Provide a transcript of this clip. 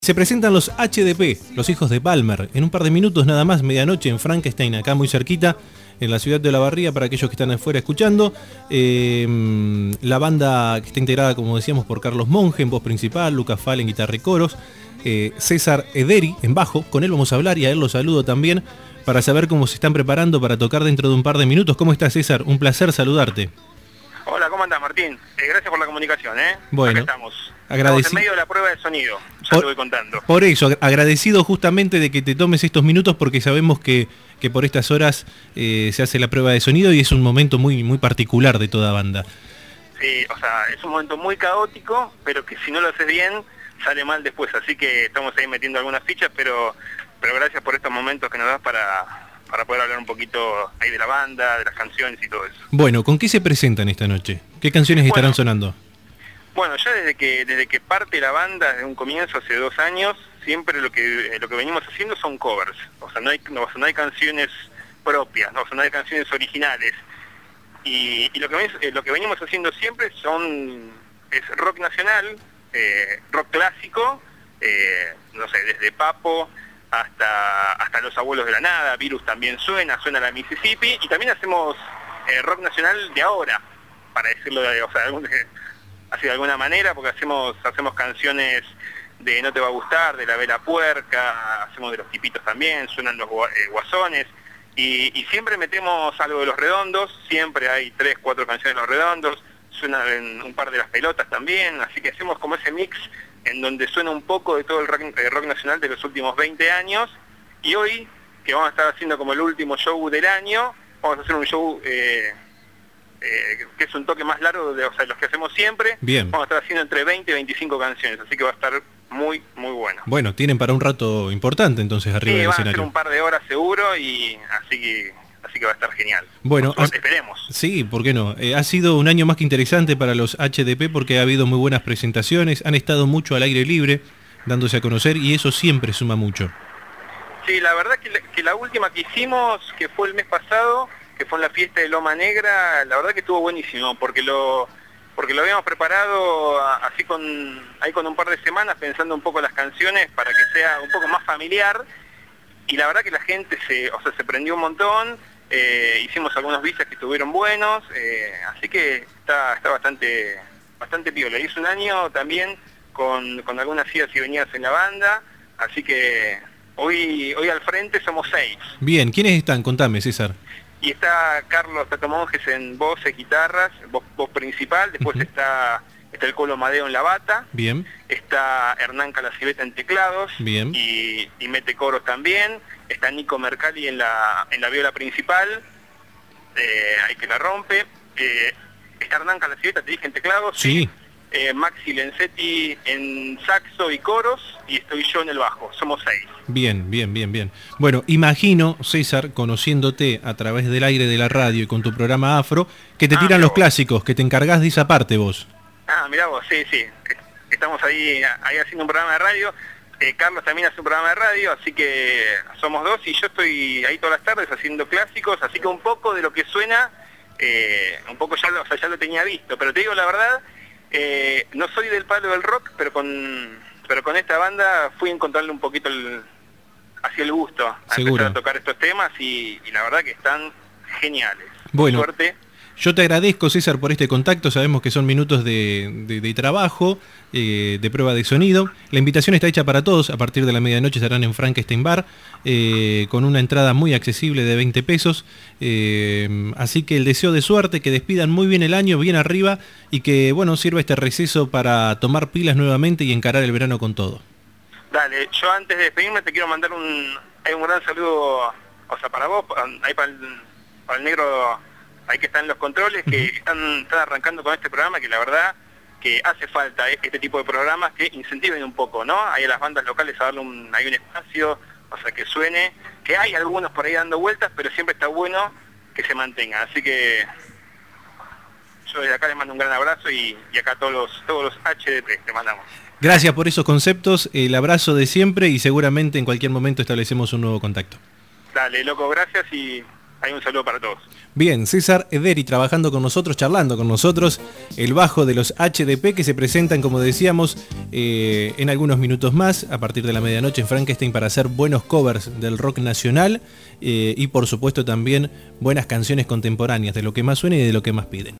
Se presentan los HDP, los hijos de Palmer, en un par de minutos nada más, medianoche en Frankenstein, acá muy cerquita, en la ciudad de Olavarría, para aquellos que están afuera escuchando. La banda que está integrada, como decíamos, por Carlos Monge en voz principal, Lucas Fal en guitarra y coros, César Ederi en bajo, con él vamos a hablar y a él lo saludo también, para saber cómo se están preparando para tocar dentro de un par de minutos. ¿Cómo estás, César? Un placer saludarte. Hola, ¿cómo andás, Martín? Gracias por la comunicación, Bueno, acá estamos. Estamos en medio de la prueba de sonido, ya lo voy contando. Por eso, agradecido justamente de que te tomes estos minutos, porque sabemos que por estas horas se hace la prueba de sonido y es un momento muy, muy particular de toda banda. Sí, o sea, es un momento muy caótico, pero que si no lo haces bien, sale mal después. Así que estamos ahí metiendo algunas fichas, pero gracias por estos momentos que nos das para poder hablar un poquito ahí de la banda, de las canciones y todo eso. Bueno, ¿con qué se presentan esta noche? ¿Qué canciones estarán sonando? Bueno, ya desde que parte la banda, desde un comienzo, hace 2 años, siempre lo que venimos haciendo son covers. O sea, no hay canciones propias, no hay canciones originales. Y lo que venimos haciendo siempre es rock nacional, rock clásico, no sé, desde Papo hasta Los Abuelos de la Nada. Virus también suena la Mississippi, y también hacemos rock nacional de ahora, para decirlo así de alguna manera, porque hacemos canciones de No Te Va a Gustar, de La Vela Puerca, hacemos de Los Tipitos también, suenan los Guasones, y siempre metemos algo de Los Redondos, siempre hay 3, 4 canciones de Los Redondos, suenan un par de Las Pelotas también, así que hacemos como ese mix en donde suena un poco de todo el rock nacional de los últimos 20 años, y hoy, que vamos a estar haciendo como el último show del año, vamos a hacer un show que es un toque más largo de los que hacemos siempre. Bien. Vamos a estar haciendo entre 20 y 25 canciones, así que va a estar muy, muy bueno. Bueno, tienen para un rato importante entonces arriba del escenario. Sí, van a ser un par de horas seguro, y así que va a estar genial. Bueno, esperemos. Sí, ¿por qué no? Ha sido un año más que interesante para los HDP, porque ha habido muy buenas presentaciones, han estado mucho al aire libre, dándose a conocer, y eso siempre suma mucho. Sí, la verdad que la última que hicimos, que fue el mes pasado, que fue en la fiesta de Loma Negra, la verdad que estuvo buenísimo, porque lo habíamos preparado así con un par de semanas, pensando un poco las canciones para que sea un poco más familiar, y la verdad que la gente se prendió un montón. Hicimos algunos bises que estuvieron buenos, así que está bastante piola. Y es un año también con algunas idas y venidas en la banda, así que hoy al frente somos 6. Bien, ¿quiénes están? Contame, César. Y está Carlos Monjes en voces, guitarras, voz principal, después está el Colo Madeo en la bata. Bien. Está Hernán Calacibeta en teclados. Bien. Y mete coros también. Está Nico Mercalli en la viola principal, ahí que la rompe. Está Hernán Calacibeta, te dije, en teclados. Sí. Maxi Lenzetti en saxo y coros, y estoy yo en el bajo. Somos 6. Bien. Bueno, imagino, César, conociéndote a través del aire de la radio y con tu programa Afro, que te tiran los clásicos, que te encargás de esa parte vos. Mirá vos, sí. Estamos ahí haciendo un programa de radio. Carlos también hace un programa de radio, así que somos 2, y yo estoy ahí todas las tardes haciendo clásicos, así que un poco de lo que suena, un poco ya lo tenía visto, pero te digo la verdad, no soy del palo del rock, pero con esta banda fui a encontrarle un poquito hacia el gusto a empezar a tocar estos temas, y la verdad que están geniales. Bueno, suerte. Yo te agradezco, César, por este contacto. Sabemos que son minutos de trabajo, de prueba de sonido. La invitación está hecha para todos. A partir de la medianoche estarán en Frankenstein Bar, con una entrada muy accesible de 20 pesos. Así que el deseo de suerte, que despidan muy bien el año, bien arriba, y que sirva este receso para tomar pilas nuevamente y encarar el verano con todo. Dale, yo antes de despedirme te quiero mandar un gran saludo, para vos, ahí para el negro, ahí que están los controles, que están arrancando con este programa, que la verdad que hace falta este tipo de programas que incentiven un poco, ¿no? Ahí a las bandas locales a darle un espacio, que suene, que hay algunos por ahí dando vueltas, pero siempre está bueno que se mantenga. Así que yo desde acá les mando un gran abrazo, y acá todos los HDP te mandamos. Gracias por esos conceptos, el abrazo de siempre, y seguramente en cualquier momento establecemos un nuevo contacto. Dale, loco, gracias, y Hay un saludo para todos. Bien, César Ederi trabajando con nosotros, charlando con nosotros, el bajo de los HDP que se presentan, como decíamos, en algunos minutos más, a partir de la medianoche en Frankenstein, para hacer buenos covers del rock nacional y por supuesto también buenas canciones contemporáneas, de lo que más suena y de lo que más piden.